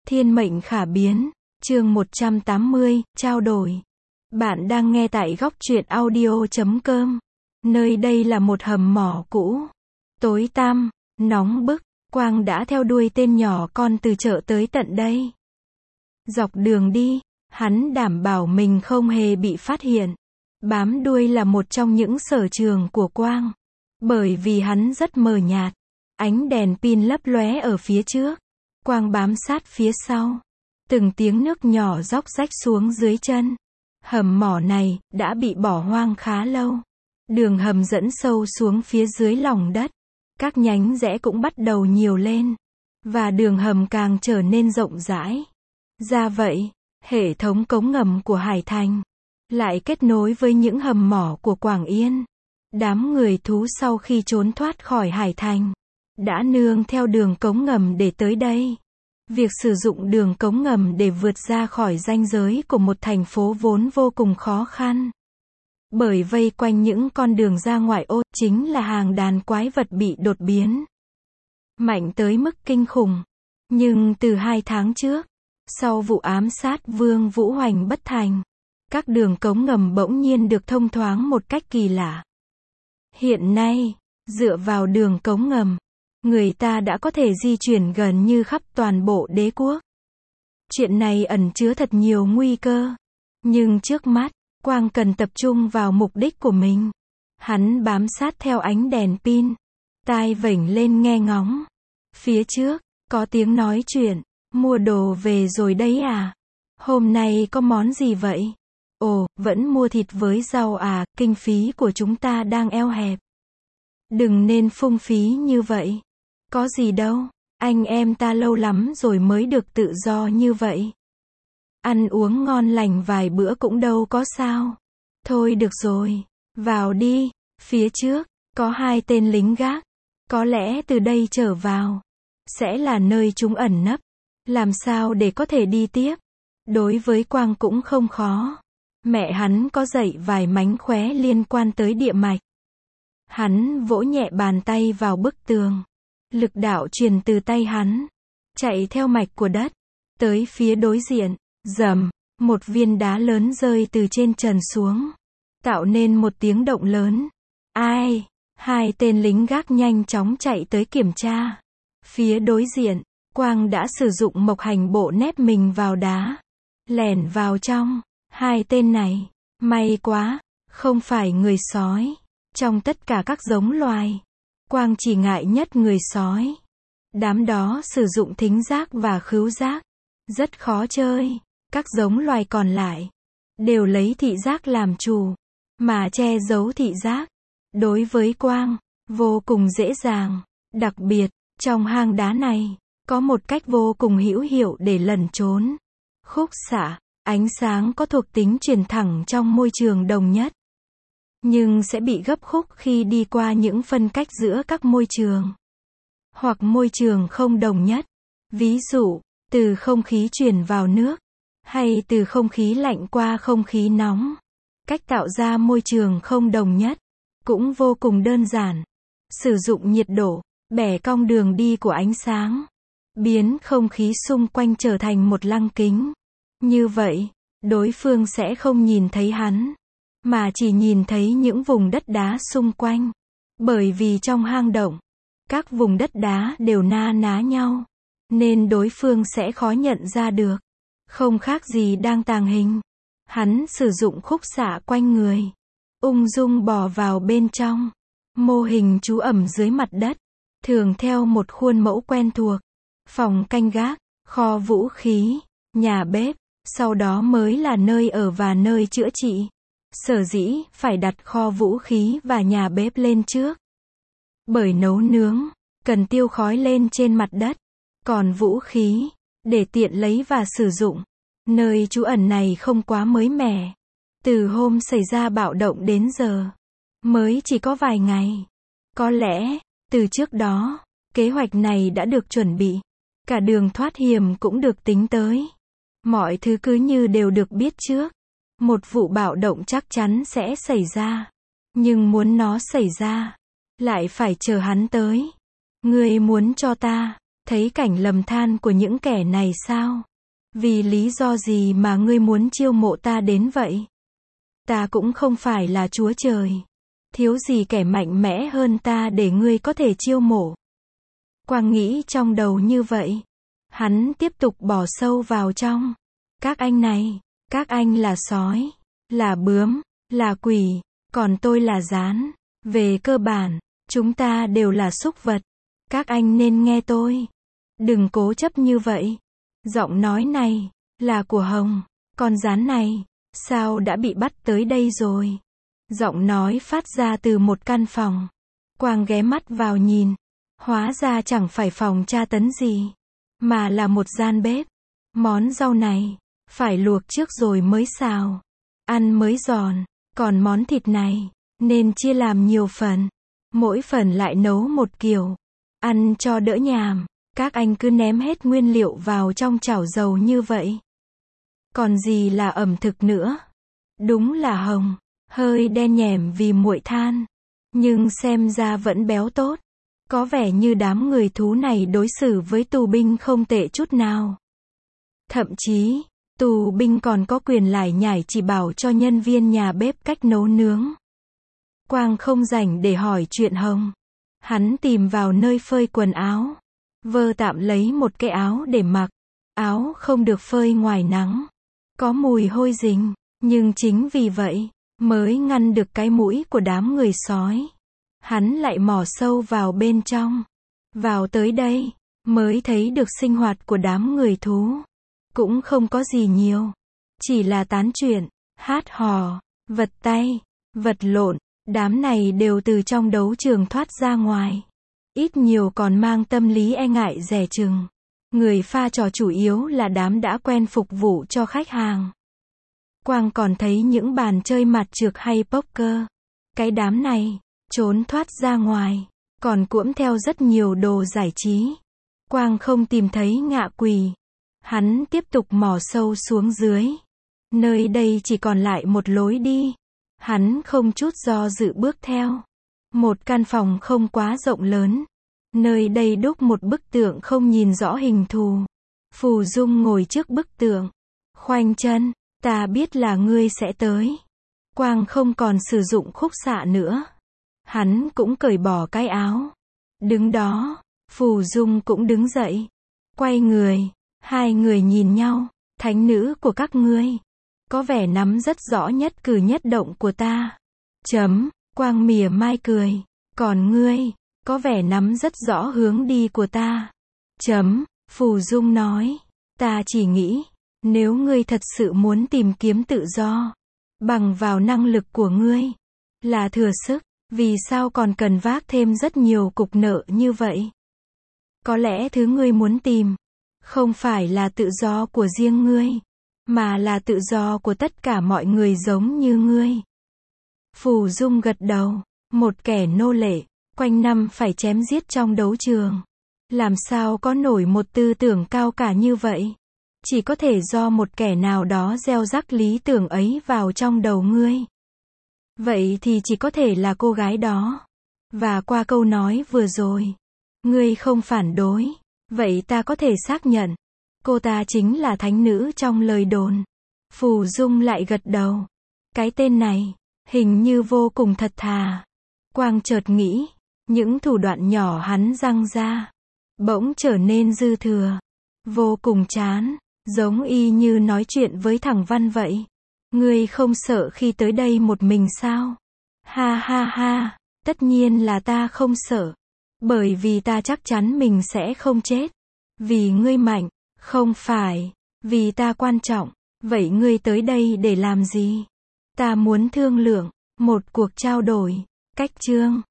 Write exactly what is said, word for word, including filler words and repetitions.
Thiên mệnh khả biến, chương một trăm tám mươi, trao đổi. Bạn đang nghe tại góc truyện audio chấm com. Nơi đây là một hầm mỏ cũ, tối tăm, nóng bức. Quang đã theo đuôi tên nhỏ con từ chợ tới tận đây. Dọc đường đi, hắn đảm bảo mình không hề bị phát hiện. Bám đuôi là một trong những sở trường của Quang. Bởi vì hắn rất mờ nhạt, ánh đèn pin lấp lóe ở phía trước. Quang bám sát phía sau. Từng tiếng nước nhỏ róc rách xuống dưới chân. Hầm mỏ này đã bị bỏ hoang khá lâu. Đường hầm dẫn sâu xuống phía dưới lòng đất. Các nhánh rẽ cũng bắt đầu nhiều lên. Và đường hầm càng trở nên rộng rãi. Ra vậy, hệ thống cống ngầm của Hải Thành lại kết nối với những hầm mỏ của Quảng Yên. Đám người thú sau khi trốn thoát khỏi Hải Thành đã nương theo đường cống ngầm để tới đây. Việc sử dụng đường cống ngầm để vượt ra khỏi ranh giới của một thành phố vốn vô cùng khó khăn. Bởi vây quanh những con đường ra ngoại ô chính là hàng đàn quái vật bị đột biến. Mạnh tới mức kinh khủng. Nhưng từ hai tháng trước, sau vụ ám sát Vương Vũ Hoành bất thành, các đường cống ngầm bỗng nhiên được thông thoáng một cách kỳ lạ. Hiện nay, dựa vào đường cống ngầm, người ta đã có thể di chuyển gần như khắp toàn bộ đế quốc. Chuyện này ẩn chứa thật nhiều nguy cơ. Nhưng trước mắt, Quang cần tập trung vào mục đích của mình. Hắn bám sát theo ánh đèn pin, tai vểnh lên nghe ngóng. Phía trước, có tiếng nói chuyện. Mua đồ về rồi đấy à? Hôm nay có món gì vậy? Ồ, vẫn mua thịt với rau à, kinh phí của chúng ta đang eo hẹp. Đừng nên phung phí như vậy. Có gì đâu, anh em ta lâu lắm rồi mới được tự do như vậy. Ăn uống ngon lành vài bữa cũng đâu có sao. Thôi được rồi, vào đi. Phía trước, có hai tên lính gác. Có lẽ từ đây trở vào sẽ là nơi chúng ẩn nấp. Làm sao để có thể đi tiếp? Đối với Quang cũng không khó. Mẹ hắn có dạy vài mánh khóe liên quan tới địa mạch. Hắn vỗ nhẹ bàn tay vào bức tường. Lực đạo truyền từ tay hắn, chạy theo mạch của đất, tới phía đối diện. Rầm, một viên đá lớn rơi từ trên trần xuống, tạo nên một tiếng động lớn. Ai? Hai tên lính gác nhanh chóng chạy tới kiểm tra. Phía đối diện, Quang đã sử dụng mộc hành bộ nép mình vào đá, lẻn vào trong. Hai tên này, may quá, không phải người sói. Trong tất cả các giống loài, Quang chỉ ngại nhất người sói. Đám đó sử dụng thính giác và khứu giác, rất khó chơi. Các giống loài còn lại đều lấy thị giác làm chủ, mà che giấu thị giác. Đối với Quang, vô cùng dễ dàng. Đặc biệt, trong hang đá này, có một cách vô cùng hữu hiệu để lẩn trốn. Khúc xạ, ánh sáng có thuộc tính truyền thẳng trong môi trường đồng nhất. Nhưng sẽ bị gấp khúc khi đi qua những phân cách giữa các môi trường. Hoặc môi trường không đồng nhất. Ví dụ, từ không khí truyền vào nước. Hay từ không khí lạnh qua không khí nóng. Cách tạo ra môi trường không đồng nhất cũng vô cùng đơn giản. Sử dụng nhiệt độ, bẻ cong đường đi của ánh sáng. Biến không khí xung quanh trở thành một lăng kính. Như vậy, đối phương sẽ không nhìn thấy hắn, mà chỉ nhìn thấy những vùng đất đá xung quanh. Bởi vì trong hang động, các vùng đất đá đều na ná nhau, nên đối phương sẽ khó nhận ra được. Không khác gì đang tàng hình. Hắn sử dụng khúc xạ quanh người, ung dung bò vào bên trong. Mô hình trú ẩn dưới mặt đất, thường theo một khuôn mẫu quen thuộc. Phòng canh gác, kho vũ khí, nhà bếp, sau đó mới là nơi ở và nơi chữa trị. Sở dĩ phải đặt kho vũ khí và nhà bếp lên trước. Bởi nấu nướng, cần tiêu khói lên trên mặt đất. Còn vũ khí, để tiện lấy và sử dụng. Nơi trú ẩn này không quá mới mẻ. Từ hôm xảy ra bạo động đến giờ, mới chỉ có vài ngày. Có lẽ, từ trước đó, kế hoạch này đã được chuẩn bị. Cả đường thoát hiểm cũng được tính tới. Mọi thứ cứ như đều được biết trước. Một vụ bạo động chắc chắn sẽ xảy ra. Nhưng muốn nó xảy ra, lại phải chờ hắn tới. Ngươi muốn cho ta thấy cảnh lầm than của những kẻ này sao? Vì lý do gì mà ngươi muốn chiêu mộ ta đến vậy? Ta cũng không phải là Chúa Trời. Thiếu gì kẻ mạnh mẽ hơn ta để ngươi có thể chiêu mộ. Quang nghĩ trong đầu như vậy. Hắn tiếp tục bỏ sâu vào trong. Các anh này, các anh là sói, là bướm, là quỷ, còn tôi là gián. Về cơ bản, chúng ta đều là súc vật. Các anh nên nghe tôi. Đừng cố chấp như vậy. Giọng nói này, là của Hồng. Con gián này, sao đã bị bắt tới đây rồi? Giọng nói phát ra từ một căn phòng. Quang ghé mắt vào nhìn. Hóa ra chẳng phải phòng tra tấn gì, mà là một gian bếp. Món rau này, phải luộc trước rồi mới xào. Ăn mới giòn. Còn món thịt này, nên chia làm nhiều phần. Mỗi phần lại nấu một kiểu. Ăn cho đỡ nhàm. Các anh cứ ném hết nguyên liệu vào trong chảo dầu như vậy. Còn gì là ẩm thực nữa? Đúng là Hồng. Hơi đen nhẻm vì muội than. Nhưng xem ra vẫn béo tốt. Có vẻ như đám người thú này đối xử với tù binh không tệ chút nào. Thậm chí, tù binh còn có quyền lải nhải chỉ bảo cho nhân viên nhà bếp cách nấu nướng. Quang không rảnh để hỏi chuyện Hồng. Hắn tìm vào nơi phơi quần áo. Vơ tạm lấy một cái áo để mặc. Áo không được phơi ngoài nắng. Có mùi hôi rình. Nhưng chính vì vậy, mới ngăn được cái mũi của đám người sói. Hắn lại mò sâu vào bên trong. Vào tới đây, mới thấy được sinh hoạt của đám người thú. Cũng không có gì nhiều. Chỉ là tán chuyện, hát hò, vật tay, vật lộn. Đám này đều từ trong đấu trường thoát ra ngoài. Ít nhiều còn mang tâm lý e ngại dè chừng. Người pha trò chủ yếu là đám đã quen phục vụ cho khách hàng. Quang còn thấy những bàn chơi mặt trược hay poker. Cái đám này, trốn thoát ra ngoài, còn cuỗm theo rất nhiều đồ giải trí. Quang không tìm thấy ngạ quỷ. Hắn tiếp tục mò sâu xuống dưới. Nơi đây chỉ còn lại một lối đi. Hắn không chút do dự bước theo. Một căn phòng không quá rộng lớn. Nơi đây đúc một bức tượng không nhìn rõ hình thù. Phù Dung ngồi trước bức tượng. Khoanh chân, ta biết là ngươi sẽ tới. Quang không còn sử dụng khúc xạ nữa. Hắn cũng cởi bỏ cái áo. Đứng đó, Phù Dung cũng đứng dậy. Quay người, hai người nhìn nhau. Thánh nữ của các ngươi, có vẻ nắm rất rõ nhất cử nhất động của ta. Chấm, Quang mỉa mai cười. Còn ngươi, có vẻ nắm rất rõ hướng đi của ta. Chấm, Phù Dung nói. Ta chỉ nghĩ, nếu ngươi thật sự muốn tìm kiếm tự do, bằng vào năng lực của ngươi, là thừa sức, vì sao còn cần vác thêm rất nhiều cục nợ như vậy? Có lẽ thứ ngươi muốn tìm, không phải là tự do của riêng ngươi, mà là tự do của tất cả mọi người giống như ngươi. Phù Dung gật đầu. Một kẻ nô lệ, quanh năm phải chém giết trong đấu trường. Làm sao có nổi một tư tưởng cao cả như vậy? Chỉ có thể do một kẻ nào đó gieo rắc lý tưởng ấy vào trong đầu ngươi. Vậy thì chỉ có thể là cô gái đó. Và qua câu nói vừa rồi, ngươi không phản đối. Vậy ta có thể xác nhận, cô ta chính là thánh nữ trong lời đồn. Phù Dung lại gật đầu. Cái tên này, hình như vô cùng thật thà. Quang chợt nghĩ, những thủ đoạn nhỏ hắn răng ra, bỗng trở nên dư thừa. Vô cùng chán, giống y như nói chuyện với thằng Văn vậy. Ngươi không sợ khi tới đây một mình sao? Ha ha ha, tất nhiên là ta không sợ. Bởi vì ta chắc chắn mình sẽ không chết. Vì ngươi mạnh, không phải, vì ta quan trọng. Vậy ngươi tới đây để làm gì? Ta muốn thương lượng, một cuộc trao đổi. Cách chương